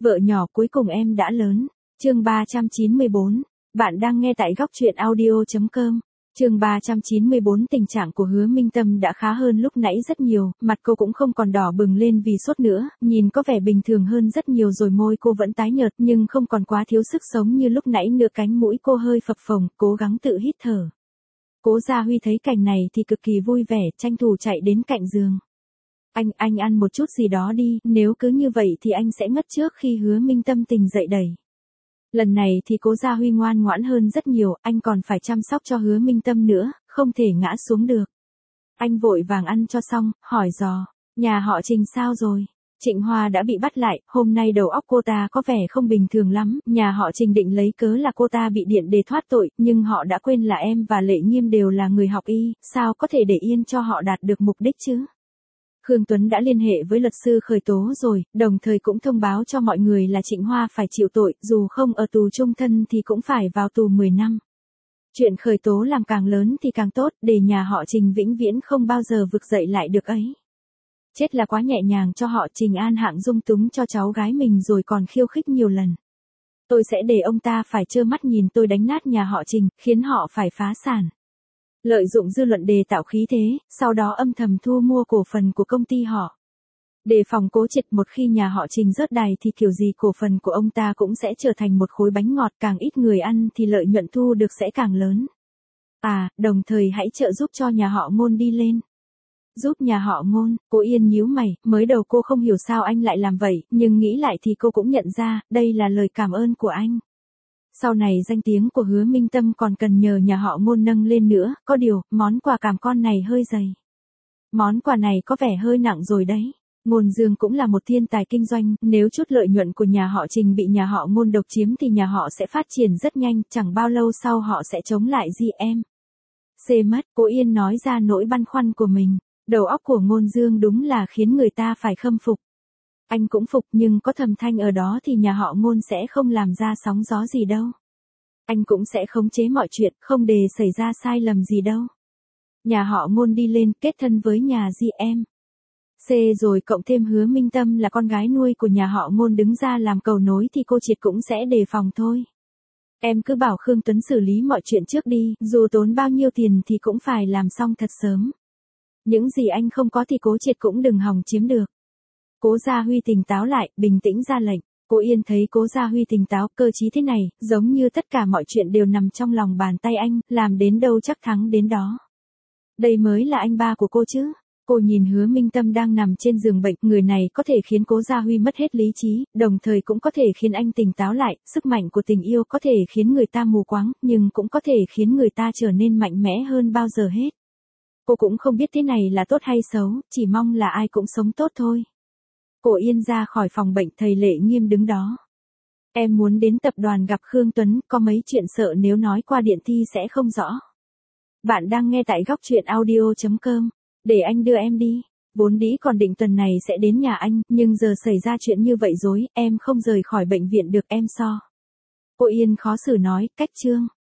Vợ nhỏ cuối cùng em đã lớn. Chương 394. Bạn đang nghe tại góc truyện audio.com. Chương 394. Tình trạng của Hứa Minh Tâm đã khá hơn lúc nãy rất nhiều, mặt cô cũng không còn đỏ bừng lên vì sốt nữa, nhìn có vẻ bình thường hơn rất nhiều rồi, môi cô vẫn tái nhợt nhưng không còn quá thiếu sức sống như lúc nãy nữa, cánh mũi cô hơi phập phồng, cố gắng tự hít thở. Cố Gia Huy thấy cảnh này thì cực kỳ vui vẻ, tranh thủ chạy đến cạnh giường. Anh ăn một chút gì đó đi, nếu cứ như vậy thì anh sẽ ngất trước khi Hứa Minh Tâm tỉnh dậy đẩy. Lần này thì Cố Gia Huy ngoan ngoãn hơn rất nhiều, anh còn phải chăm sóc cho Hứa Minh Tâm nữa, không thể ngã xuống được. Anh vội vàng ăn cho xong, hỏi dò, nhà họ Trình sao rồi? Trịnh Hoa đã bị bắt lại, hôm nay đầu óc cô ta có vẻ không bình thường lắm, nhà họ Trình định lấy cớ là cô ta bị điện để thoát tội, nhưng họ đã quên là em và Lệ Nghiêm đều là người học y, sao có thể để yên cho họ đạt được mục đích chứ? Khương Tuấn đã liên hệ với luật sư khởi tố rồi, đồng thời cũng thông báo cho mọi người là Trịnh Hoa phải chịu tội, dù không ở tù chung thân thì cũng phải vào tù 10 năm. Chuyện khởi tố làm càng lớn thì càng tốt, để nhà họ Trình vĩnh viễn không bao giờ vực dậy lại được ấy. Chết là quá nhẹ nhàng cho họ. Trình An Hạng dung túng cho cháu gái mình rồi còn khiêu khích nhiều lần. Tôi sẽ để ông ta phải trơ mắt nhìn tôi đánh nát nhà họ Trình, khiến họ phải phá sản. Lợi dụng dư luận đề tạo khí thế, sau đó âm thầm thu mua cổ phần của công ty họ. Đề phòng Cố Triệt, một khi nhà họ Trình rớt đài thì kiểu gì cổ phần của ông ta cũng sẽ trở thành một khối bánh ngọt, càng ít người ăn thì lợi nhuận thu được sẽ càng lớn. Đồng thời hãy trợ giúp cho nhà họ Ngôn đi lên. Giúp nhà họ Ngôn? Cô Yên nhíu mày, mới đầu cô không hiểu sao anh lại làm vậy, nhưng nghĩ lại thì cô cũng nhận ra, đây là lời cảm ơn của anh. Sau này danh tiếng của Hứa Minh Tâm còn cần nhờ nhà họ Ngôn nâng lên nữa, có điều, món quà cảm con này hơi dày. Món quà này có vẻ hơi nặng rồi đấy. Ngôn Dương cũng là một thiên tài kinh doanh, nếu chút lợi nhuận của nhà họ Trình bị nhà họ Ngôn độc chiếm thì nhà họ sẽ phát triển rất nhanh, chẳng bao lâu sau họ sẽ chống lại GM. Mất, cô Yên nói ra nỗi băn khoăn của mình. Đầu óc của Ngôn Dương đúng là khiến người ta phải khâm phục. Anh cũng phục, nhưng có Thẩm Thanh ở đó thì nhà họ Ngôn sẽ không làm ra sóng gió gì đâu. Anh cũng sẽ khống chế mọi chuyện, không để xảy ra sai lầm gì đâu. Nhà họ Ngôn đi lên, kết thân với nhà GM. Rồi cộng thêm Hứa Minh Tâm là con gái nuôi của nhà họ Ngôn đứng ra làm cầu nối thì cô Triệt cũng sẽ đề phòng thôi. Em cứ bảo Khương Tuấn xử lý mọi chuyện trước đi, dù tốn bao nhiêu tiền thì cũng phải làm xong thật sớm. Những gì anh không có thì Cố Triệt cũng đừng hòng chiếm được. Cố Gia Huy tỉnh táo lại, bình tĩnh ra lệnh. Cô Yên thấy Cố Gia Huy tỉnh táo, cơ trí thế này, giống như tất cả mọi chuyện đều nằm trong lòng bàn tay anh, làm đến đâu chắc thắng đến đó. Đây mới là anh ba của cô chứ. Cô nhìn Hứa Minh Tâm đang nằm trên giường bệnh, người này có thể khiến Cố Gia Huy mất hết lý trí, đồng thời cũng có thể khiến anh tỉnh táo lại, sức mạnh của tình yêu có thể khiến người ta mù quáng, nhưng cũng có thể khiến người ta trở nên mạnh mẽ hơn bao giờ hết. Cô cũng không biết thế này là tốt hay xấu, chỉ mong là ai cũng sống tốt thôi. Cô Yên ra khỏi phòng bệnh, thầy Lệ Nghiêm đứng đó. Em muốn đến tập đoàn gặp Khương Tuấn, có mấy chuyện sợ nếu nói qua điện thi sẽ không rõ. Bạn đang nghe tại góc truyện audio.com. Để anh đưa em đi. Vốn dĩ còn định tuần này sẽ đến nhà anh, nhưng giờ xảy ra chuyện như vậy rồi, em không rời khỏi bệnh viện được em so. Cô Yên khó xử nói, cách Trương.